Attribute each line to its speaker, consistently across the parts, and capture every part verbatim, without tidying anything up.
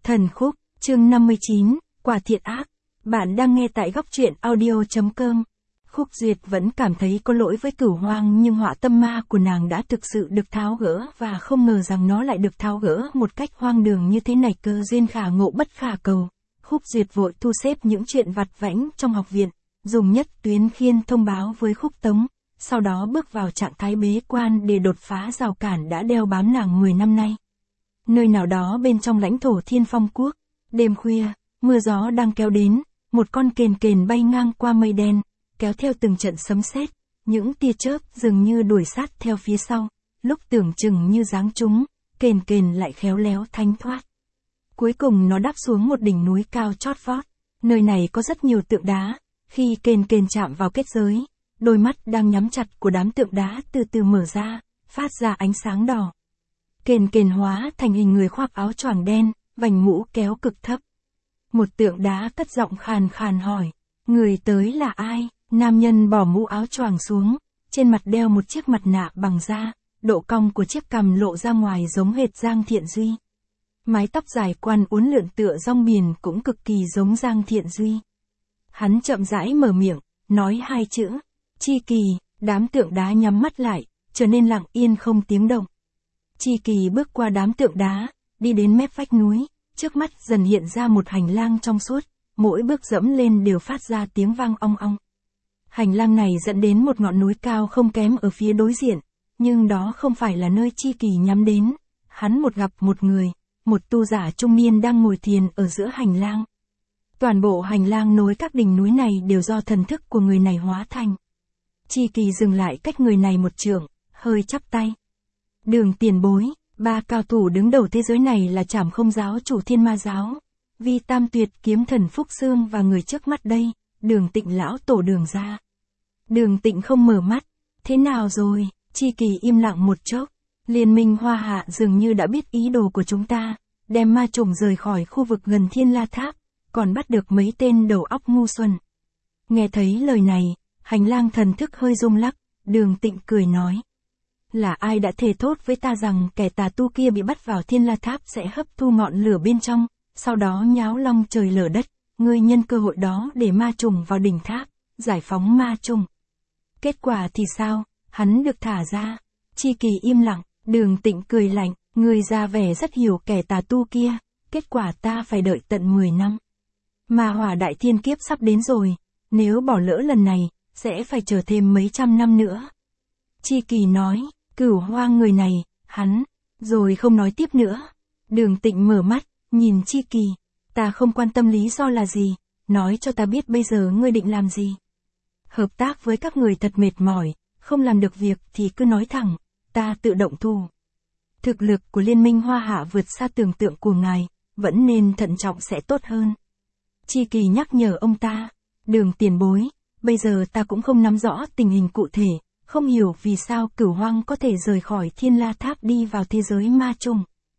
Speaker 1: Thần khúc, chương năm mươi chín, quả thiện ác. Bạn đang nghe tại góc truyện audio.com. Khúc Duyệt vẫn cảm thấy có lỗi với Cửu Hoang, nhưng họa tâm ma của nàng đã thực sự được tháo gỡ, và không ngờ rằng nó lại được tháo gỡ một cách hoang đường như thế này. Cơ duyên khả ngộ bất khả cầu. Khúc Duyệt vội thu xếp những chuyện vặt vãnh trong học viện, dùng nhất tuyến khiên thông báo với Khúc Tống, sau đó bước vào trạng thái bế quan để đột phá rào cản đã đeo bám nàng mười năm nay. Nơi nào đó bên trong lãnh thổ Thiên Phong Quốc, đêm khuya, mưa gió đang kéo đến, một con kền kền bay ngang qua mây đen, kéo theo từng trận sấm sét, những tia chớp dường như đuổi sát theo phía sau, lúc tưởng chừng như giáng trúng, kền kền lại khéo léo thánh thoát. Cuối cùng nó đáp xuống một đỉnh núi cao chót vót, nơi này có rất nhiều tượng đá, khi kền kền chạm vào kết giới, đôi mắt đang nhắm chặt của đám tượng đá từ từ mở ra, phát ra ánh sáng đỏ. Kền kền hóa thành hình người khoác áo choàng đen, vành mũ kéo cực thấp. Một tượng đá cất giọng khàn khàn hỏi, người tới là ai? Nam nhân bỏ mũ áo choàng xuống, trên mặt đeo một chiếc mặt nạ bằng da, độ cong của chiếc cằm lộ ra ngoài giống hệt Giang Thiện Duy. Mái tóc dài quăn uốn lượn tựa rong biển cũng cực kỳ giống Giang Thiện Duy. Hắn chậm rãi mở miệng, nói hai chữ, Chi Kỳ. Đám tượng đá nhắm mắt lại, trở nên lặng yên không tiếng động. Chi Kỳ bước qua đám tượng đá, đi đến mép vách núi, trước mắt dần hiện ra một hành lang trong suốt, mỗi bước dẫm lên đều phát ra tiếng vang ong ong. Hành lang này dẫn đến một ngọn núi cao không kém ở phía đối diện, nhưng đó không phải là nơi Chi Kỳ nhắm đến. Hắn một gặp một người, một tu giả trung niên đang ngồi thiền ở giữa hành lang. Toàn bộ hành lang nối các đỉnh núi này đều do thần thức của người này hóa thành. Chi Kỳ dừng lại cách người này một trượng, hơi chắp tay. Đường tiền bối, ba cao thủ đứng đầu thế giới này là Trảm Không giáo chủ Thiên Ma giáo, Vi Tam Tuyệt kiếm thần Phúc Xương và người trước mắt đây, Đường Tịnh lão tổ Đường gia. Đường Tịnh không mở mắt, thế nào rồi? Chi Kỳ im lặng một chốc. Liên minh Hoa Hạ dường như đã biết ý đồ của chúng ta, đem ma trùng rời khỏi khu vực gần Thiên La Tháp, còn bắt được mấy tên đầu óc ngu xuẩn. Nghe thấy lời này, hành lang thần thức hơi rung lắc, Đường Tịnh cười nói. Là ai đã thề thốt với ta rằng kẻ tà tu kia bị bắt vào Thiên La Tháp sẽ hấp thu ngọn lửa bên trong, sau đó nháo long trời lở đất, ngươi nhân cơ hội đó để ma trùng vào đỉnh tháp, giải phóng ma trùng. Kết quả thì sao? Hắn được thả ra. Chi Kỳ im lặng, Đường Tịnh cười lạnh, ngươi ra vẻ rất hiểu kẻ tà tu kia, kết quả ta phải đợi tận mười năm. Ma hỏa đại thiên kiếp sắp đến rồi, nếu bỏ lỡ lần này, sẽ phải chờ thêm mấy trăm năm nữa. Chi Kỳ nói, Cửu Hoang người này, hắn, rồi không nói tiếp nữa. Đường Tịnh mở mắt, nhìn Chi Kỳ, ta không quan tâm lý do là gì, nói cho ta biết bây giờ ngươi định làm gì. Hợp tác với các người thật mệt mỏi, không làm được việc thì cứ nói thẳng, ta tự động thu. Thực lực của Liên minh Hoa Hạ vượt xa tưởng tượng của ngài, vẫn nên thận trọng sẽ tốt hơn. Chi Kỳ nhắc nhở ông ta, Đường tiền bối, bây giờ ta cũng không nắm rõ tình hình cụ thể, không hiểu vì sao Cửu Hoang có thể rời khỏi Thiên La Tháp đi vào thế giới ma trùng.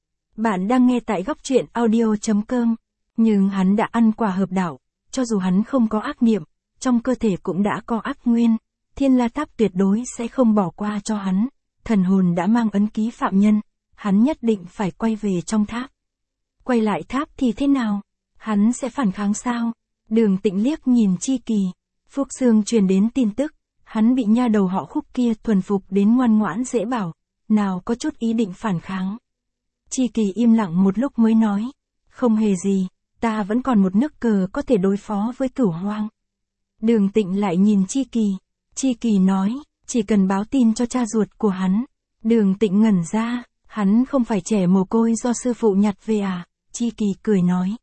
Speaker 1: Bạn đang nghe tại góc truyện audio.com, nhưng hắn đã ăn quả hợp đạo, cho dù hắn không có ác niệm, trong cơ thể cũng đã có ác nguyên, Thiên La Tháp tuyệt đối sẽ không bỏ qua cho hắn, thần hồn đã mang ấn ký phạm nhân, hắn nhất định phải quay về trong tháp. Quay lại tháp thì thế nào? Hắn sẽ phản kháng sao? Đường Tịnh liếc nhìn Chi Kỳ, Phúc Xương truyền đến tin tức, hắn bị nha đầu họ Khúc kia thuần phục đến ngoan ngoãn dễ bảo, nào có chút ý định phản kháng. Chi Kỳ im lặng một lúc mới nói, không hề gì, ta vẫn còn một nước cờ có thể đối phó với Cửu Hoang. Đường Tịnh lại nhìn Chi Kỳ, Chi Kỳ nói, chỉ cần báo tin cho cha ruột của hắn. Đường Tịnh ngẩn ra, hắn không phải trẻ mồ côi do sư phụ nhặt về à? Chi Kỳ cười nói,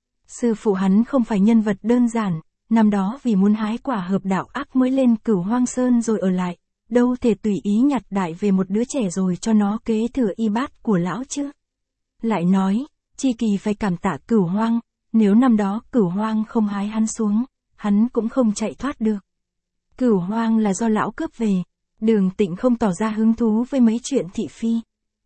Speaker 1: sư phụ hắn không phải nhân vật đơn giản, năm đó vì muốn hái quả hợp đạo ác mới lên Cửu Hoang Sơn rồi ở lại, đâu thể tùy ý nhặt đại về một đứa trẻ rồi cho nó kế thừa y bát của lão chứ. Lại nói, Chi Kỳ phải cảm tạ Cửu Hoang, nếu năm đó Cửu Hoang không hái hắn xuống, hắn cũng không chạy thoát được. Cửu Hoang là do lão cướp về. Đường Tịnh không tỏ ra hứng thú với mấy chuyện thị phi.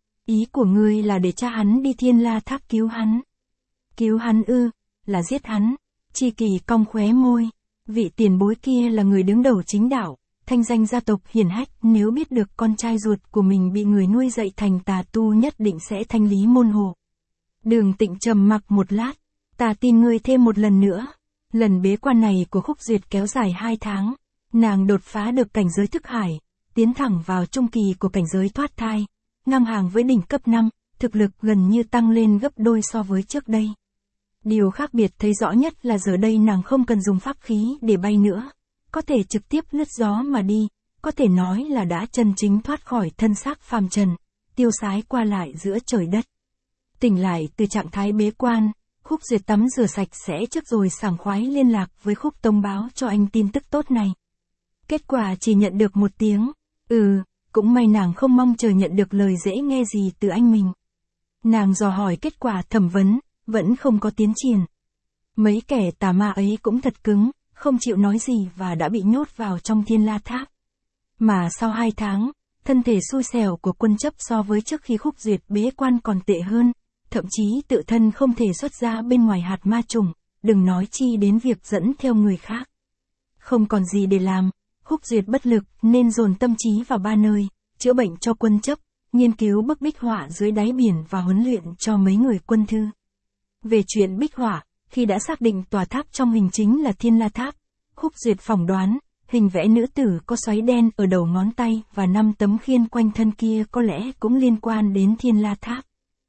Speaker 1: Ý của ngươi là để cha hắn đi Thiên La Tháp cứu hắn. Cứu hắn ư, là giết hắn. Chi Kỳ cong khóe môi. Vị tiền bối kia là người đứng đầu chính đạo, thanh danh gia tộc hiển hách, nếu biết được con trai ruột của mình bị người nuôi dạy thành tà tu nhất định sẽ thanh lý môn hộ. Đường Tịnh trầm mặc một lát. Ta tin ngươi thêm một lần nữa. Lần bế quan này của Khúc Duyệt kéo dài hai tháng. Nàng đột phá được cảnh giới thức hải, tiến thẳng vào trung kỳ của cảnh giới thoát thai, ngang hàng với đỉnh cấp năm, thực lực gần như tăng lên gấp đôi so với trước đây. Điều khác biệt thấy rõ nhất là giờ đây nàng không cần dùng pháp khí để bay nữa, có thể trực tiếp lướt gió mà đi, có thể nói là đã chân chính thoát khỏi thân xác phàm trần, tiêu sái qua lại giữa trời đất. Tỉnh lại từ trạng thái bế quan, Khúc Duyệt tắm rửa sạch sẽ trước rồi sảng khoái liên lạc với Khúc Tống báo cho anh tin tức tốt này. Kết quả chỉ nhận được một tiếng, ừ, cũng may nàng không mong chờ nhận được lời dễ nghe gì từ anh mình. Nàng dò hỏi kết quả thẩm vấn, vẫn không có tiến triển. Mấy kẻ tà ma ấy cũng thật cứng, không chịu nói gì và đã bị nhốt vào trong Thiên La Tháp. Mà sau hai tháng, thân thể xui xẻo của Quân Chấp so với trước khi Khúc Duyệt bế quan còn tệ hơn, thậm chí tự thân không thể xuất ra bên ngoài hạt ma trùng, đừng nói chi đến việc dẫn theo người khác. Không còn gì để làm, Khúc Duyệt bất lực nên dồn tâm trí vào ba nơi, chữa bệnh cho Quân Chấp, nghiên cứu bức bích họa dưới đáy biển và huấn luyện cho mấy người quân thư. Về chuyện bích họa, khi đã xác định tòa tháp trong hình chính là Thiên La Tháp, Khúc Duyệt phỏng đoán, hình vẽ nữ tử có xoáy đen ở đầu ngón tay và năm tấm khiên quanh thân kia có lẽ cũng liên quan đến Thiên La Tháp.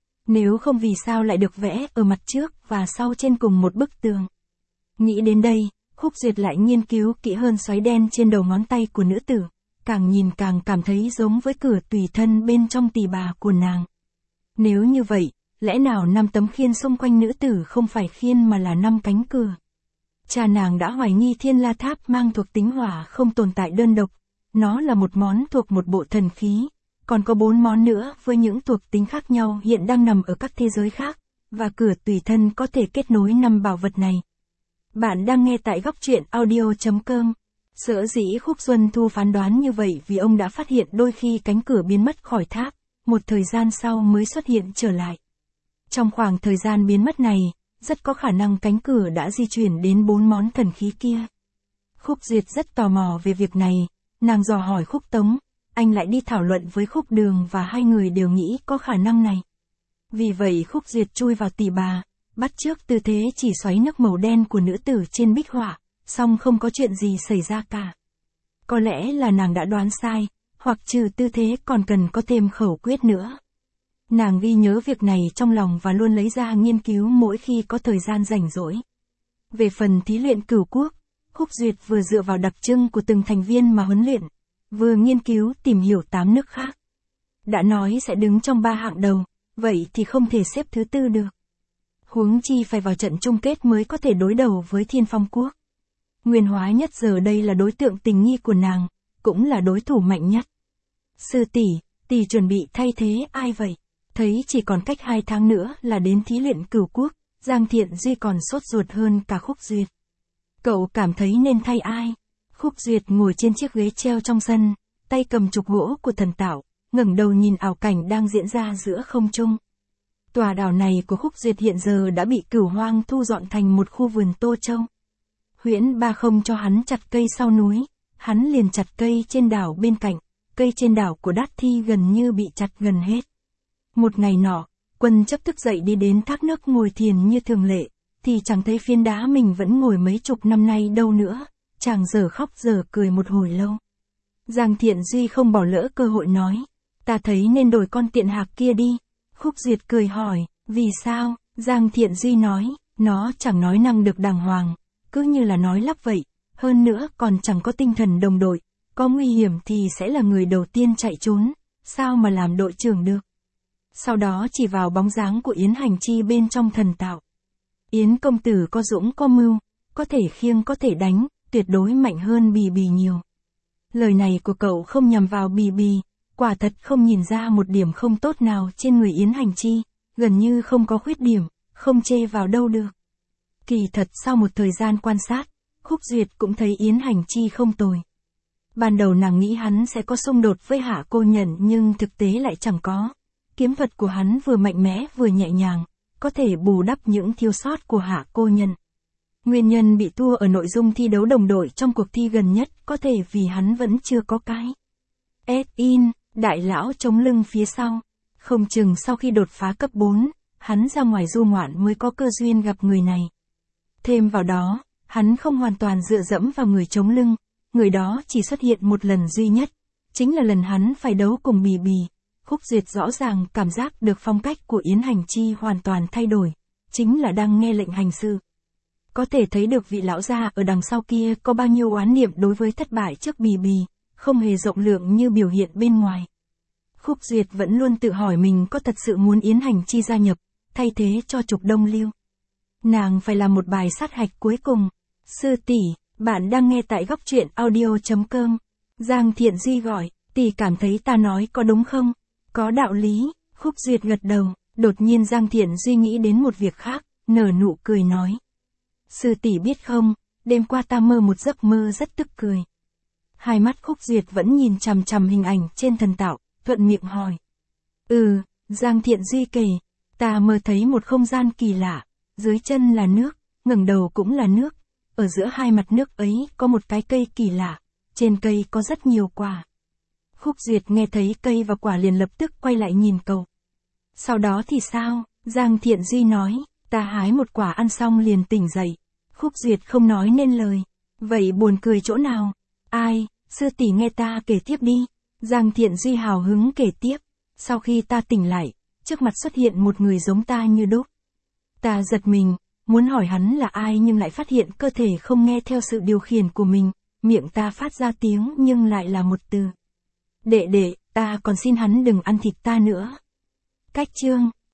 Speaker 1: Nếu không vì sao lại được vẽ ở mặt trước và sau trên cùng một bức tường. Nghĩ đến đây, Khúc Duyệt lại nghiên cứu kỹ hơn xoáy đen trên đầu ngón tay của nữ tử, càng nhìn càng cảm thấy giống với cửa tùy thân bên trong tỳ bà của nàng. Nếu như vậy, lẽ nào năm tấm khiên xung quanh nữ tử không phải khiên mà là năm cánh cửa? Cha nàng đã hoài nghi Thiên La Tháp mang thuộc tính hỏa không tồn tại đơn độc, nó là một món thuộc một bộ thần khí, còn có bốn món nữa với những thuộc tính khác nhau hiện đang nằm ở các thế giới khác, và cửa tùy thân có thể kết nối năm bảo vật này. Bạn đang nghe tại góc truyện audio chấm com. Sở dĩ Khúc Xuân Thu phán đoán như vậy vì ông đã phát hiện đôi khi cánh cửa biến mất khỏi tháp, một thời gian sau mới xuất hiện trở lại. Trong khoảng thời gian biến mất này, rất có khả năng cánh cửa đã di chuyển đến bốn món thần khí kia. Khúc Duyệt rất tò mò về việc này, nàng dò hỏi Khúc Tống, anh lại đi thảo luận với Khúc Đường và hai người đều nghĩ có khả năng này. Vì vậy Khúc Duyệt chui vào tỳ bà, bắt chước tư thế chỉ xoáy nước màu đen của nữ tử trên bích họa, song không có chuyện gì xảy ra cả. Có lẽ là nàng đã đoán sai, hoặc trừ tư thế còn cần có thêm khẩu quyết nữa. Nàng ghi nhớ việc này trong lòng và luôn lấy ra nghiên cứu mỗi khi có thời gian rảnh rỗi. Về phần thí luyện cửu quốc, Khúc Duyệt vừa dựa vào đặc trưng của từng thành viên mà huấn luyện, vừa nghiên cứu tìm hiểu tám nước khác. Đã nói sẽ đứng trong ba hạng đầu, vậy thì không thể xếp thứ tư được. Huống chi phải vào trận chung kết mới có thể đối đầu với Thiên Phong Quốc. Nguyên Hóa Nhất giờ đây là đối tượng tình nghi của nàng, cũng là đối thủ mạnh nhất. Sư tỷ, tỷ chuẩn bị thay thế ai vậy? Thấy chỉ còn cách hai tháng nữa là đến thí luyện cửu quốc, Giang Thiện Duy còn sốt ruột hơn cả Khúc Duyệt. Cậu cảm thấy nên thay ai? Khúc Duyệt ngồi trên chiếc ghế treo trong sân, tay cầm trục gỗ của thần tạo, ngẩng đầu nhìn ảo cảnh đang diễn ra giữa không trung. Tòa đảo này của Khúc Duyệt hiện giờ đã bị Cửu Hoang thu dọn thành một khu vườn Tô Châu. Huyễn Ba không cho hắn chặt cây sau núi, hắn liền chặt cây trên đảo bên cạnh, cây trên đảo của Đát Thi gần như bị chặt gần hết. Một ngày nọ, Quân Chấp thức dậy đi đến thác nước ngồi thiền như thường lệ, thì chẳng thấy phiến đá mình vẫn ngồi mấy chục năm nay đâu nữa, chàng giờ khóc giờ cười một hồi lâu. Giang Thiện Duy không bỏ lỡ cơ hội nói, ta thấy nên đổi con tiện hạc kia đi. Khúc Duyệt cười hỏi, vì sao? Giang Thiện Duy nói, nó chẳng nói năng được đàng hoàng, cứ như là nói lắp vậy, hơn nữa còn chẳng có tinh thần đồng đội, có nguy hiểm thì sẽ là người đầu tiên chạy trốn, sao mà làm đội trưởng được. Sau đó chỉ vào bóng dáng của Yến Hành Chi bên trong thần tạo. Yến công tử có dũng có mưu, có thể khiêng có thể đánh, tuyệt đối mạnh hơn Bì Bì nhiều. Lời này của cậu không nhằm vào Bì Bì, quả thật không nhìn ra một điểm không tốt nào trên người Yến Hành Chi, gần như không có khuyết điểm, không chê vào đâu được. Kỳ thật sau một thời gian quan sát, Khúc Duyệt cũng thấy Yến Hành Chi không tồi. Ban đầu nàng nghĩ hắn sẽ có xung đột với Hạ Cô Nhận nhưng thực tế lại chẳng có. Kiếm thuật của hắn vừa mạnh mẽ vừa nhẹ nhàng, có thể bù đắp những thiếu sót của Hạ Cô Nhận. Nguyên nhân bị thua ở nội dung thi đấu đồng đội trong cuộc thi gần nhất có thể vì hắn vẫn chưa có cái S-in, đại lão chống lưng phía sau. Không chừng sau khi đột phá cấp bốn, hắn ra ngoài du ngoạn mới có cơ duyên gặp người này. Thêm vào đó, hắn không hoàn toàn dựa dẫm vào người chống lưng, người đó chỉ xuất hiện một lần duy nhất, chính là lần hắn phải đấu cùng Bì Bì. Khúc Duyệt rõ ràng cảm giác được phong cách của Yến Hành Chi hoàn toàn thay đổi, chính là đang nghe lệnh hành sự. Có thể thấy được vị lão gia ở đằng sau kia có bao nhiêu oán niệm đối với thất bại trước Bì Bì, không hề rộng lượng như biểu hiện bên ngoài. Khúc Duyệt vẫn luôn tự hỏi mình có thật sự muốn Yến Hành Chi gia nhập, thay thế cho Trục Đông Lưu. Nàng phải làm một bài sát hạch cuối cùng. Sư tỷ, bạn đang nghe tại góc truyện audio chấm com. Giang Thiện Duy gọi, tỷ cảm thấy ta nói có đúng không? Có đạo lý. Khúc Duyệt gật đầu, đột nhiên Giang Thiện Duy nghĩ đến một việc khác, nở nụ cười nói. Sư tỷ biết không, đêm qua ta mơ một giấc mơ rất tức cười. Hai mắt Khúc Duyệt vẫn nhìn chằm chằm hình ảnh trên thần tạo, thuận miệng hỏi. Ừ, Giang Thiện Duy kể, ta mơ thấy một không gian kỳ lạ, dưới chân là nước, ngẩng đầu cũng là nước, ở giữa hai mặt nước ấy có một cái cây kỳ lạ, trên cây có rất nhiều quả. Khúc Duyệt nghe thấy cây và quả liền lập tức quay lại nhìn cậu. Sau đó thì sao? Giang Thiện Duy nói, ta hái một quả ăn xong liền tỉnh dậy. Khúc Duyệt không nói nên lời. Vậy buồn cười chỗ nào? Ai, sư tỷ nghe ta kể tiếp đi. Giang Thiện Duy hào hứng kể tiếp. Sau khi ta tỉnh lại, trước mặt xuất hiện một người giống ta như đúc. Ta giật mình, muốn hỏi hắn là ai nhưng lại phát hiện cơ thể không nghe theo sự điều khiển của mình, miệng ta phát ra tiếng nhưng lại là một từ. Đệ đệ, ta còn xin hắn đừng ăn thịt ta nữa. Cách chương